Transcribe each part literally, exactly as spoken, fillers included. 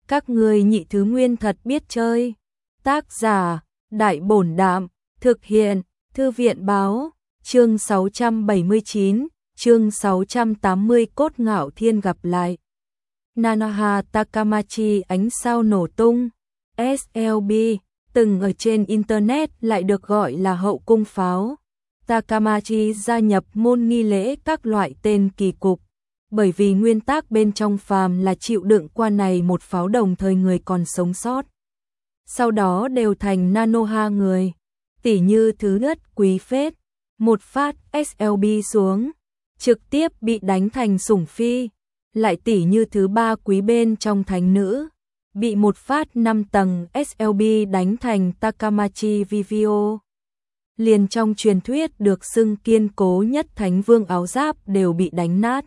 Các ngươi nhị thứ nguyên thật biết chơi. Tác giả, Đại Bổn Đạm, thực hiện, Thư viện Báo, chương sáu trăm bảy mươi chín, chương sáu trăm tám mươi Cốt Ngạo Thiên gặp lại. Nanoha Takamachi ánh sao nổ tung, ét lờ bê, từng ở trên Internet lại được gọi là hậu cung pháo. Takamachi gia nhập môn nghi lễ các loại tên kỳ cục, bởi vì nguyên tắc bên trong phàm là chịu đựng qua này một pháo đồng thời người còn sống sót. Sau đó đều thành Nanoha người, tỉ như thứ nhất quý phết, một phát ét lờ bê xuống, trực tiếp bị đánh thành sủng phi, lại tỉ như thứ ba quý bên trong thánh nữ, bị một phát năm tầng ét lờ bê đánh thành Takamachi Vivio. Liền trong truyền thuyết được xưng kiên cố nhất thánh vương áo giáp đều bị đánh nát.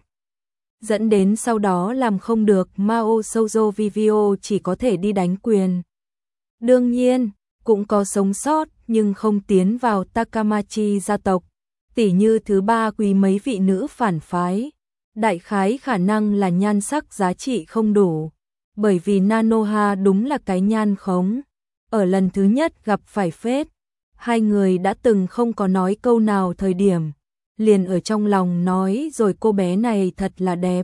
Dẫn đến sau đó làm không được Mao Shoujo Vivio chỉ có thể đi đánh quyền. Đương nhiên, cũng có sống sót nhưng không tiến vào Takamachi gia tộc, tỉ như thứ ba quý mấy vị nữ phản phái. Đại khái khả năng là nhan sắc giá trị không đủ, bởi vì Nanoha đúng là cái nhan khống. Ở lần thứ nhất gặp phải phết, hai người đã từng không có nói câu nào thời điểm, liền ở trong lòng nói rồi cô bé này thật là đẹp.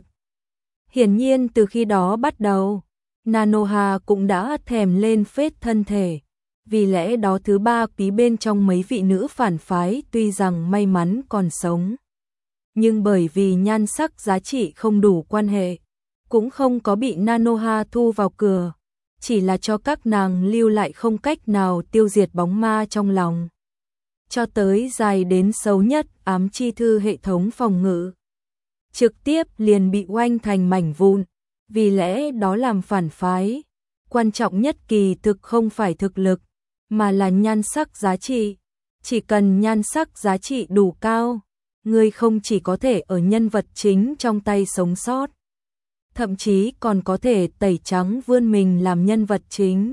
Hiển nhiên từ khi đó bắt đầu, Nanoha cũng đã thèm lên phết thân thể. Vì lẽ đó thứ ba quý bên trong mấy vị nữ phản phái tuy rằng may mắn còn sống, nhưng bởi vì nhan sắc giá trị không đủ quan hệ, cũng không có bị Nanoha thu vào cửa, chỉ là cho các nàng lưu lại không cách nào tiêu diệt bóng ma trong lòng. Cho tới dài đến xấu nhất ám chi thư hệ thống phòng ngự, trực tiếp liền bị oanh thành mảnh vụn. Vì lẽ đó làm phản phái, quan trọng nhất kỳ thực không phải thực lực, mà là nhan sắc giá trị. Chỉ cần nhan sắc giá trị đủ cao, người không chỉ có thể ở nhân vật chính trong tay sống sót, thậm chí còn có thể tẩy trắng vươn mình làm nhân vật chính.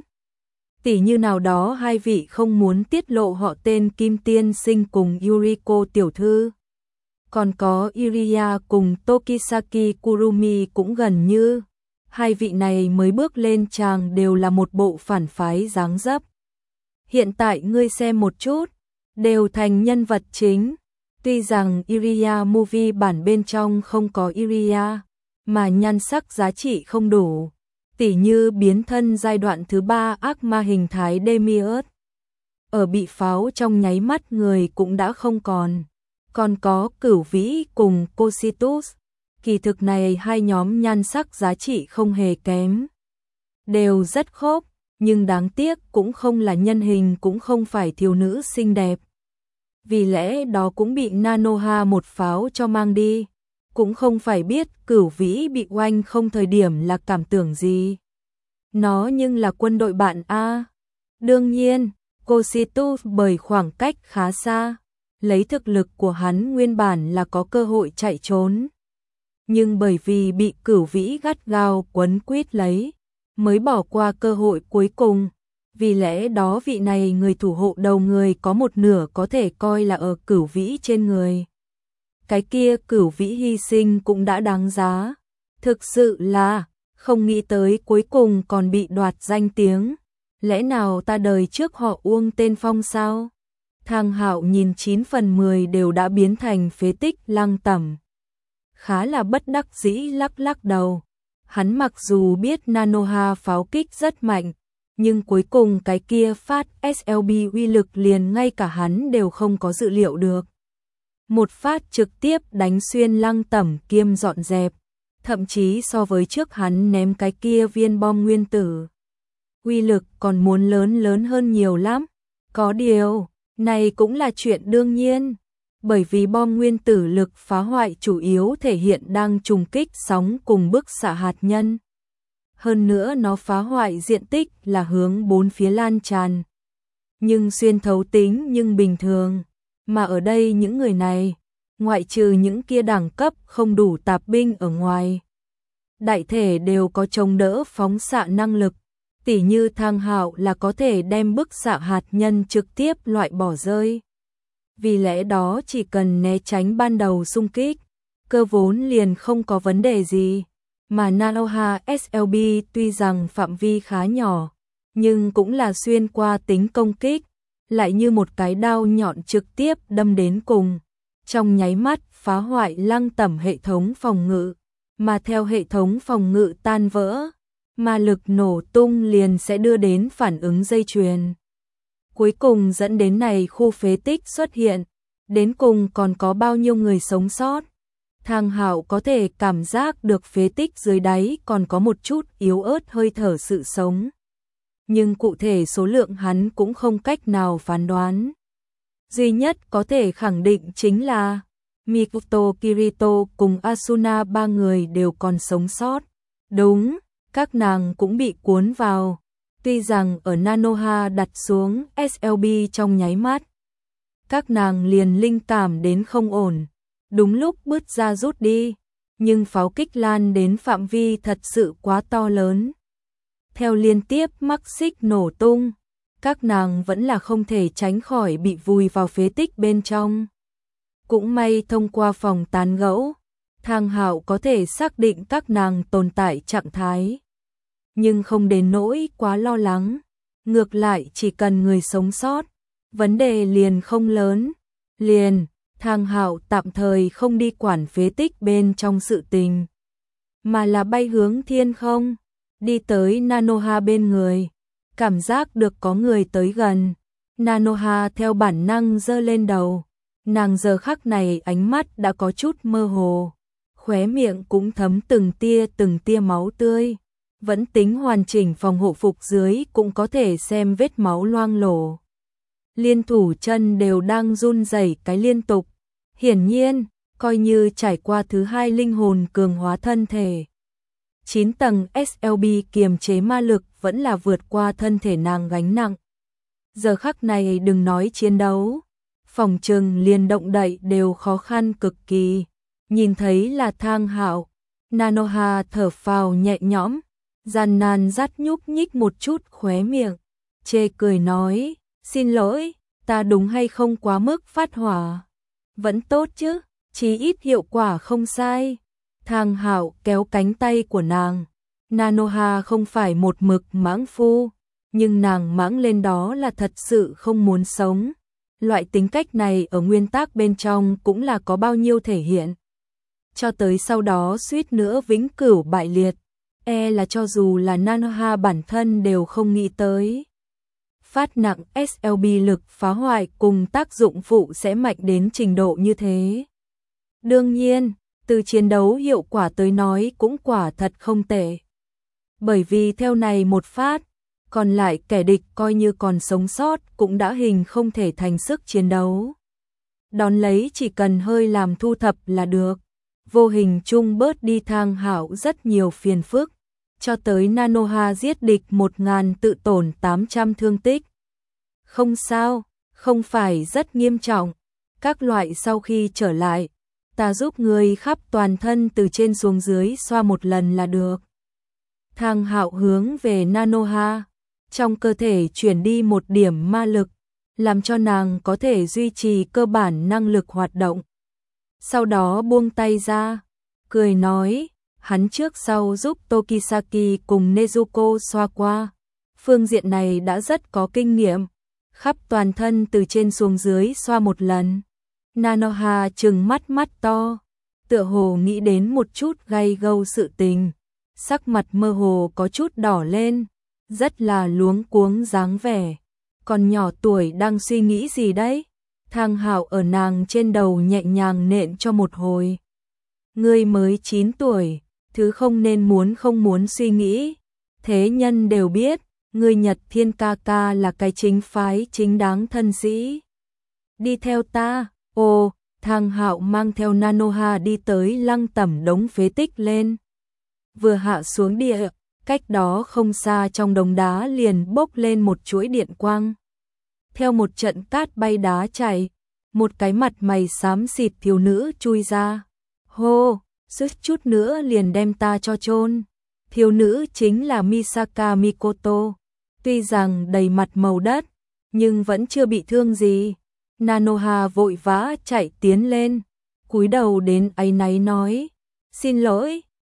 Tỷ như nào đó hai vị không muốn tiết lộ họ tên Kim Tiên Sinh cùng Yuriko tiểu thư. Còn có Iriya cùng Tokisaki Kurumi cũng gần như. Hai vị này mới bước lên tràng đều là một bộ phản phái dáng dấp. Hiện tại ngươi xem một chút, đều thành nhân vật chính. Tuy rằng Iriya movie bản bên trong không có Iriya, mà nhan sắc giá trị không đủ. Tỉ như biến thân giai đoạn thứ ba ác ma hình thái Demiurge. Ở bị pháo trong nháy mắt người cũng đã không còn. Còn có Cửu Vĩ cùng Cositus. Kỳ thực này hai nhóm nhan sắc giá trị không hề kém. Đều rất khốc, nhưng đáng tiếc cũng không là nhân hình cũng không phải thiếu nữ xinh đẹp. Vì lẽ đó cũng bị Nanoha một pháo cho mang đi. Cũng không phải biết Cửu Vĩ bị oanh không thời điểm là cảm tưởng gì. Nó nhưng là quân đội bạn A. Đương nhiên, Cositus bởi khoảng cách khá xa, lấy thực lực của hắn nguyên bản là có cơ hội chạy trốn. Nhưng bởi vì bị Cửu Vĩ gắt gao quấn quýt lấy, mới bỏ qua cơ hội cuối cùng. Vì lẽ đó vị này người thủ hộ đầu người có một nửa có thể coi là ở Cửu Vĩ trên người. Cái kia Cửu Vĩ hy sinh cũng đã đáng giá. Thực sự là, không nghĩ tới cuối cùng còn bị đoạt danh tiếng. Lẽ nào ta đời trước họ Uông tên Phong sao? Thang Hạo nhìn chín phần mười đều đã biến thành phế tích lăng tẩm. Khá là bất đắc dĩ lắc lắc đầu. Hắn mặc dù biết Nanoha pháo kích rất mạnh, nhưng cuối cùng cái kia phát ét lờ bê uy lực liền ngay cả hắn đều không có dự liệu được. Một phát trực tiếp đánh xuyên lăng tẩm kiêm dọn dẹp, thậm chí so với trước hắn ném cái kia viên bom nguyên tử, uy lực còn muốn lớn lớn hơn nhiều lắm. Có điều, này cũng là chuyện đương nhiên, bởi vì bom nguyên tử lực phá hoại chủ yếu thể hiện đang trùng kích sóng cùng bức xạ hạt nhân. Hơn nữa nó phá hoại diện tích là hướng bốn phía lan tràn, nhưng xuyên thấu tính nhưng bình thường. Mà ở đây những người này, ngoại trừ những kia đẳng cấp không đủ tạp binh ở ngoài, đại thể đều có chống đỡ phóng xạ năng lực. Tỉ như Thang Hạo là có thể đem bức xạ hạt nhân trực tiếp loại bỏ rơi. Vì lẽ đó chỉ cần né tránh ban đầu xung kích, cơ vốn liền không có vấn đề gì. Mà Nanoha ét lờ bê tuy rằng phạm vi khá nhỏ, nhưng cũng là xuyên qua tính công kích, lại như một cái đao nhọn trực tiếp đâm đến cùng, trong nháy mắt phá hoại Lăng Tẩm hệ thống phòng ngự, mà theo hệ thống phòng ngự tan vỡ, ma lực nổ tung liền sẽ đưa đến phản ứng dây chuyền. Cuối cùng dẫn đến này khu phế tích xuất hiện, đến cùng còn có bao nhiêu người sống sót. Thang Hạo có thể cảm giác được phế tích dưới đáy còn có một chút yếu ớt hơi thở sự sống. Nhưng cụ thể số lượng hắn cũng không cách nào phán đoán. Duy nhất có thể khẳng định chính là Mikoto, Kirito cùng Asuna ba người đều còn sống sót. Đúng, các nàng cũng bị cuốn vào. Tuy rằng ở Nanoha đặt xuống ét lờ bê trong nháy mắt, các nàng liền linh cảm đến không ổn, đúng lúc bứt ra rút đi, nhưng pháo kích lan đến phạm vi thật sự quá to lớn. Theo liên tiếp mắc xích nổ tung, các nàng vẫn là không thể tránh khỏi bị vùi vào phế tích bên trong. Cũng may thông qua phòng tán gẫu, Thang Hạo có thể xác định các nàng tồn tại trạng thái. Nhưng không đến nỗi quá lo lắng, ngược lại chỉ cần người sống sót, vấn đề liền không lớn. Liền, Thang Hạo tạm thời không đi quản phế tích bên trong sự tình, mà là bay hướng thiên không, đi tới Nanoha bên người, cảm giác được có người tới gần. Nanoha theo bản năng giơ lên đầu, nàng giờ khắc này ánh mắt đã có chút mơ hồ, khóe miệng cũng thấm từng tia từng tia máu tươi. Vẫn tính hoàn chỉnh phòng hộ phục dưới cũng có thể xem vết máu loang lổ. Liên thủ chân đều đang run rẩy cái liên tục. Hiển nhiên, coi như trải qua thứ hai linh hồn cường hóa thân thể. chín tầng ét lờ bê kiềm chế ma lực vẫn là vượt qua thân thể nàng gánh nặng. Giờ khắc này đừng nói chiến đấu, phòng trừng liền động đậy đều khó khăn cực kỳ. Nhìn thấy là Thang Hạo, Nanoha thở phào nhẹ nhõm, gian nan dắt nhúc nhích một chút khóe miệng, chê cười nói, xin lỗi, ta đúng hay không quá mức phát hỏa. Vẫn tốt chứ, chí ít hiệu quả không sai. Thang Hạo kéo cánh tay của nàng. Nanoha không phải một mực mãng phu, nhưng nàng mãng lên đó là thật sự không muốn sống. Loại tính cách này ở nguyên tắc bên trong cũng là có bao nhiêu thể hiện. Cho tới sau đó suýt nữa vĩnh cửu bại liệt, e là cho dù là Nanoha bản thân đều không nghĩ tới. Phát nặng ét lờ bê lực phá hoại cùng tác dụng phụ sẽ mạnh đến trình độ như thế. Đương nhiên, từ chiến đấu hiệu quả tới nói cũng quả thật không tệ. Bởi vì theo này một phát, còn lại kẻ địch coi như còn sống sót cũng đã hình không thể thành sức chiến đấu. Đón lấy chỉ cần hơi làm thu thập là được. Vô hình chung bớt đi Thang Hạo rất nhiều phiền phức, cho tới Nanoha giết địch một ngàn tự tổn tám trăm thương tích. Không sao, không phải rất nghiêm trọng. Các loại sau khi trở lại, ta giúp người khắp toàn thân từ trên xuống dưới xoa một lần là được. Thang Hạo hướng về Nanoha, trong cơ thể chuyển đi một điểm ma lực, làm cho nàng có thể duy trì cơ bản năng lực hoạt động. Sau đó buông tay ra, cười nói, hắn trước sau giúp Tokisaki cùng Nezuko xoa qua. Phương diện này đã rất có kinh nghiệm, khắp toàn thân từ trên xuống dưới xoa một lần. Nanoha trừng mắt mắt to, tựa hồ nghĩ đến một chút gay gâu sự tình, sắc mặt mơ hồ có chút đỏ lên, rất là luống cuống dáng vẻ. Còn nhỏ tuổi đang suy nghĩ gì đấy? Thang Hạo ở nàng trên đầu nhẹ nhàng nện cho một hồi. Ngươi mới chín tuổi, thứ không nên muốn không muốn suy nghĩ. Thế nhân đều biết, ngươi Nhật Thiên ca ca là cái chính phái chính đáng thân sĩ. Đi theo ta. Ồ, Thang Hạo mang theo Nanoha đi tới Lăng Tẩm đống phế tích lên. Vừa hạ xuống địa, cách đó không xa trong đống đá liền bốc lên một chuỗi điện quang. Theo một trận cát bay đá chảy, một cái mặt mày xám xịt thiếu nữ chui ra. Hô, suýt chút nữa liền đem ta cho chôn. Thiếu nữ chính là Misaka Mikoto. Tuy rằng đầy mặt màu đất, nhưng vẫn chưa bị thương gì. Nanoha vội vã chạy tiến lên, cúi đầu đến áy náy nói, xin lỗi,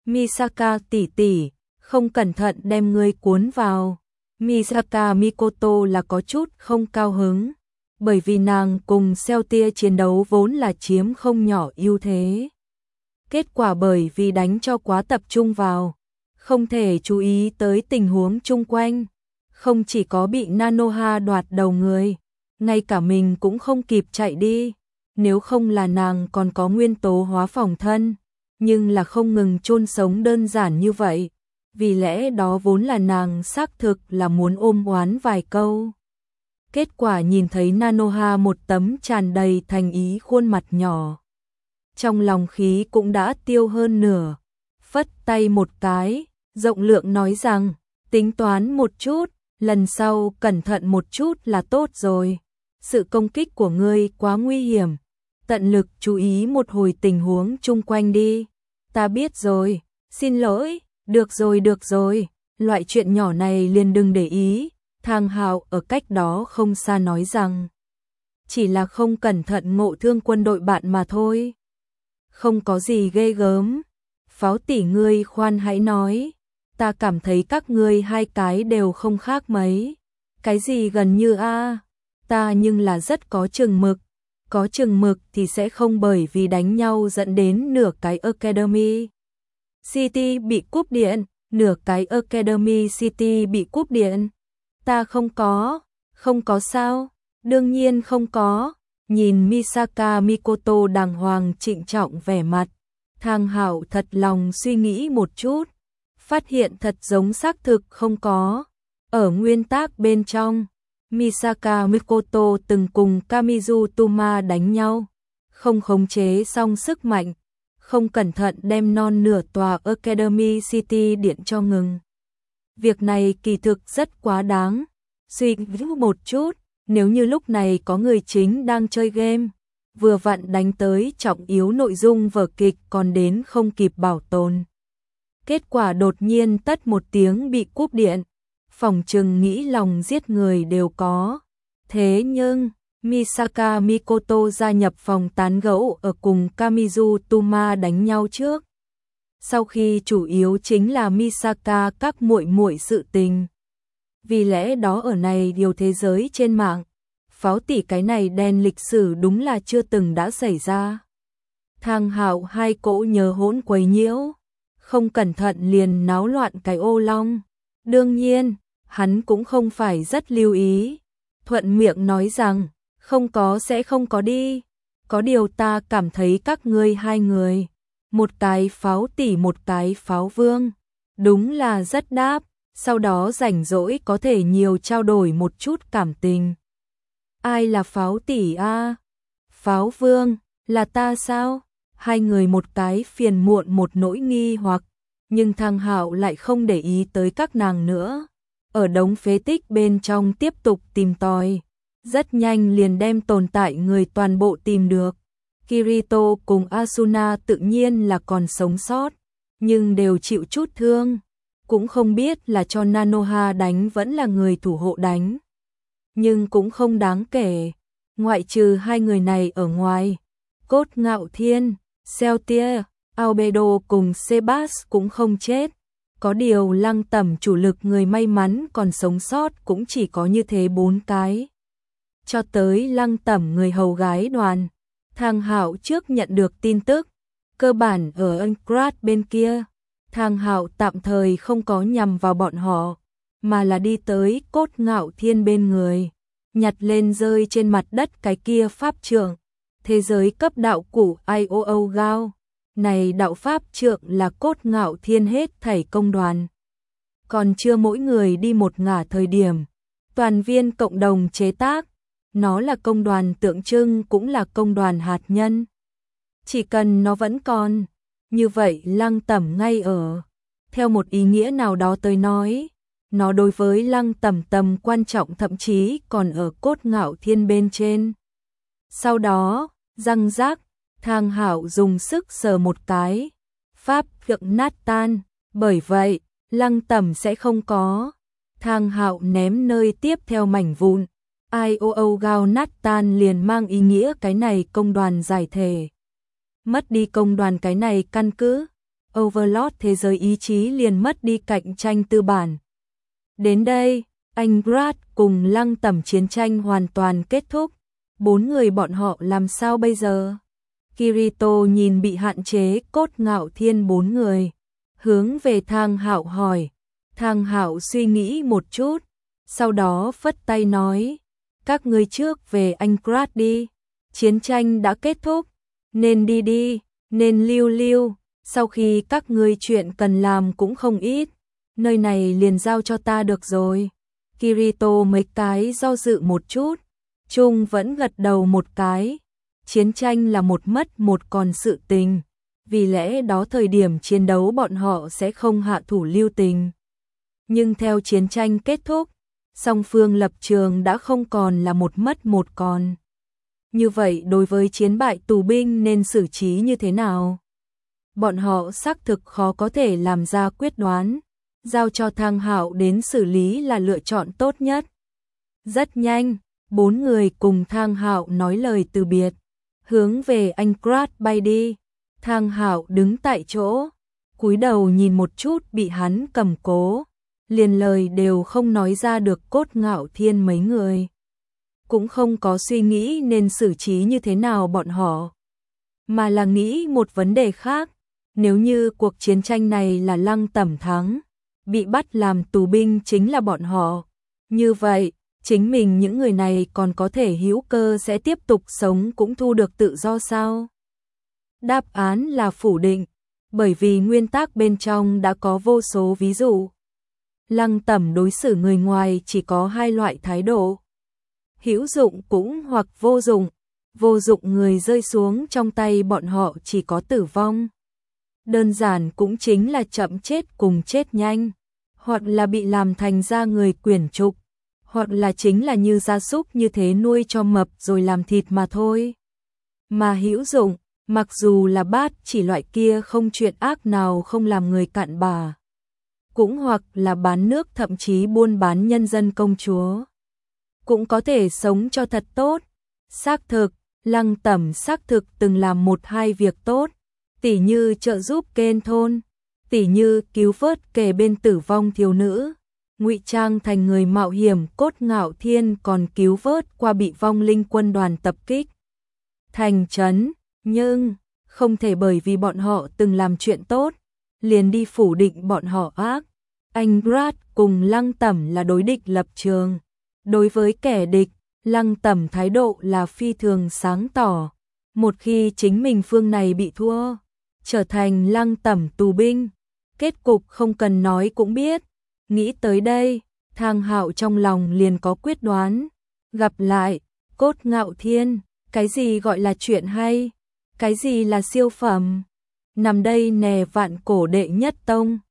Misaka tỷ tỷ, không cẩn thận đem ngươi cuốn vào. Misaka Mikoto là có chút không cao hứng, bởi vì nàng cùng Celtia chiến đấu vốn là chiếm không nhỏ ưu thế. Kết quả bởi vì đánh cho quá tập trung vào, không thể chú ý tới tình huống chung quanh, không chỉ có bị Nanoha đoạt đầu người, ngay cả mình cũng không kịp chạy đi, nếu không là nàng còn có nguyên tố hóa phòng thân, nhưng là không ngừng chôn sống đơn giản như vậy, vì lẽ đó vốn là nàng xác thực là muốn ôm oán vài câu. Kết quả nhìn thấy Nanoha một tấm tràn đầy thành ý khuôn mặt nhỏ, trong lòng khí cũng đã tiêu hơn nửa, phất tay một cái, rộng lượng nói rằng, tính toán một chút, lần sau cẩn thận một chút là tốt rồi. Sự công kích của ngươi quá nguy hiểm, tận lực chú ý một hồi tình huống chung quanh đi. Ta biết rồi, xin lỗi, được rồi được rồi, loại chuyện nhỏ này liền đừng để ý. Thang Hạo ở cách đó không xa nói rằng, chỉ là không cẩn thận ngộ thương quân đội bạn mà thôi. Không có gì ghê gớm. Pháo tỷ ngươi khoan hãy nói, ta cảm thấy các ngươi hai cái đều không khác mấy. Cái gì gần như a, ta nhưng là rất có chừng mực. Có chừng mực thì sẽ không bởi vì đánh nhau dẫn đến nửa cái Academy City bị cúp điện, nửa cái Academy City bị cúp điện. Ta không có, không có sao, đương nhiên không có. Nhìn Misaka Mikoto đàng hoàng trịnh trọng vẻ mặt, Thang Hạo thật lòng suy nghĩ một chút, phát hiện thật giống xác thực không có. Ở nguyên tắc bên trong, Misaka Mikoto từng cùng Kamizu Tuma đánh nhau, không khống chế xong sức mạnh, không cẩn thận đem non nửa tòa Academy City điện cho ngừng. Việc này kỳ thực rất quá đáng. Suy nghĩ một chút, nếu như lúc này có người chính đang chơi game, vừa vặn đánh tới trọng yếu nội dung vở kịch còn đến không kịp bảo tồn. Kết quả đột nhiên tất một tiếng bị cúp điện, phỏng chừng nghĩ lòng giết người đều có. Thế nhưng, Misaka Mikoto gia nhập phòng tán gẫu ở cùng Kamizu Tuma đánh nhau trước. Sau khi chủ yếu chính là Misaka các muội muội sự tình. Vì lẽ đó ở này điều thế giới trên mạng, pháo tỷ cái này đen lịch sử đúng là chưa từng đã xảy ra. Thang Hạo hai cỗ nhớ hỗn quấy nhiễu, không cẩn thận liền náo loạn cái ô long. Đương nhiên, hắn cũng không phải rất lưu ý, thuận miệng nói rằng, không có sẽ không có đi. Có điều ta cảm thấy các ngươi hai người, một cái pháo tỷ một cái pháo vương, đúng là rất đáp. Sau đó rảnh rỗi có thể nhiều trao đổi một chút cảm tình. Ai là pháo tỷ a? À? Pháo vương, là ta sao? Hai người một cái phiền muộn một nỗi nghi hoặc, nhưng Thang Hạo lại không để ý tới các nàng nữa. Ở đống phế tích bên trong tiếp tục tìm tòi, rất nhanh liền đem tồn tại người toàn bộ tìm được. Kirito cùng Asuna tự nhiên là còn sống sót, nhưng đều chịu chút thương. Cũng không biết là cho Nanoha đánh vẫn là người thủ hộ đánh. Nhưng cũng không đáng kể. Ngoại trừ hai người này ở ngoài, Cốt Ngạo Thiên, Celtia, Albedo cùng Sebas cũng không chết. Có điều Lăng Tẩm chủ lực người may mắn còn sống sót cũng chỉ có như thế bốn cái. Cho tới Lăng Tẩm người hầu gái đoàn, Thang Hạo trước nhận được tin tức, cơ bản ở Ankrat bên kia. Thang Hạo tạm thời không có nhằm vào bọn họ, mà là đi tới Cốt Ngạo Thiên bên người, nhặt lên rơi trên mặt đất cái kia pháp trượng, thế giới cấp đạo củ i o o Gao. Này đạo pháp trượng là Cốt Ngạo Thiên hết thảy công đoàn. Còn chưa mỗi người đi một ngả thời điểm, toàn viên cộng đồng chế tác, nó là công đoàn tượng trưng cũng là công đoàn hạt nhân. Chỉ cần nó vẫn còn, như vậy Lăng Tẩm ngay ở. Theo một ý nghĩa nào đó tới nói, nó đối với Lăng Tẩm tầm quan trọng thậm chí còn ở Cốt Ngạo Thiên bên trên. Sau đó, răng rác, Thang Hạo dùng sức sờ một cái, pháp trượng nát tan, bởi vậy, Lăng Tẩm sẽ không có. Thang Hạo ném nơi tiếp theo mảnh vụn, i o o Gao nát tan liền mang ý nghĩa cái này công đoàn giải thể. Mất đi công đoàn cái này căn cứ, Overlord thế giới ý chí liền mất đi cạnh tranh tư bản. Đến đây, anh Brad cùng Lăng Tẩm chiến tranh hoàn toàn kết thúc. Bốn người bọn họ làm sao bây giờ? Kirito nhìn bị hạn chế Cốt Ngạo Thiên bốn người, hướng về Thang Hạo hỏi. Thang Hạo suy nghĩ một chút, sau đó phất tay nói, các ngươi trước về anh Brad đi, chiến tranh đã kết thúc, nên đi đi, nên lưu lưu, sau khi các ngươi chuyện cần làm cũng không ít, nơi này liền giao cho ta được rồi. Kirito mấy cái do dự một chút, Trung vẫn gật đầu một cái. Chiến tranh là một mất một còn sự tình, vì lẽ đó thời điểm chiến đấu bọn họ sẽ không hạ thủ lưu tình. Nhưng theo chiến tranh kết thúc, song phương lập trường đã không còn là một mất một còn. Như vậy đối với chiến bại tù binh nên xử trí như thế nào? Bọn họ xác thực khó có thể làm ra quyết đoán, giao cho Thang Hạo đến xử lý là lựa chọn tốt nhất. Rất nhanh, bốn người cùng Thang Hạo nói lời từ biệt, hướng về anh Brad bay đi. Thang Hạo đứng tại chỗ, cúi đầu nhìn một chút bị hắn cầm cố, liền lời đều không nói ra được. Cốt Ngạo Thiên mấy người cũng không có suy nghĩ nên xử trí như thế nào bọn họ, mà là nghĩ một vấn đề khác. Nếu như cuộc chiến tranh này là Lăng Tẩm thắng, bị bắt làm tù binh chính là bọn họ, như vậy chính mình những người này còn có thể hữu cơ sẽ tiếp tục sống cũng thu được tự do sao? Đáp án là phủ định, bởi vì nguyên tắc bên trong đã có vô số ví dụ. Lăng Tẩm đối xử người ngoài chỉ có hai loại thái độ, hữu dụng cũng hoặc vô dụng. Vô dụng người rơi xuống trong tay bọn họ chỉ có tử vong. Đơn giản cũng chính là chậm chết cùng chết nhanh, hoặc là bị làm thành ra người quyển trục, hoặc là chính là như gia súc như thế nuôi cho mập rồi làm thịt mà thôi. Mà hữu dụng, mặc dù là bát chỉ loại kia không chuyện ác nào không làm người cặn bà, cũng hoặc là bán nước thậm chí buôn bán nhân dân công chúa, cũng có thể sống cho thật tốt. Xác thực, Lăng Tẩm xác thực từng làm một hai việc tốt, tỉ như trợ giúp kên thôn, tỉ như cứu vớt kề bên tử vong thiếu nữ, ngụy trang thành người mạo hiểm. Cốt Ngạo Thiên còn cứu vớt qua bị vong linh quân đoàn tập kích thành trấn, nhưng không thể bởi vì bọn họ từng làm chuyện tốt liền đi phủ định bọn họ ác. Anh Brad cùng Lăng Tẩm là đối địch lập trường, đối với kẻ địch, Lăng Tẩm thái độ là phi thường sáng tỏ. Một khi chính mình phương này bị thua, trở thành Lăng Tẩm tù binh, kết cục không cần nói cũng biết. Nghĩ tới đây, Thang Hạo trong lòng liền có quyết đoán. Gặp lại, Cốt Ngạo Thiên, cái gì gọi là chuyện hay, cái gì là siêu phẩm, nằm đây nè vạn cổ đệ nhất tông.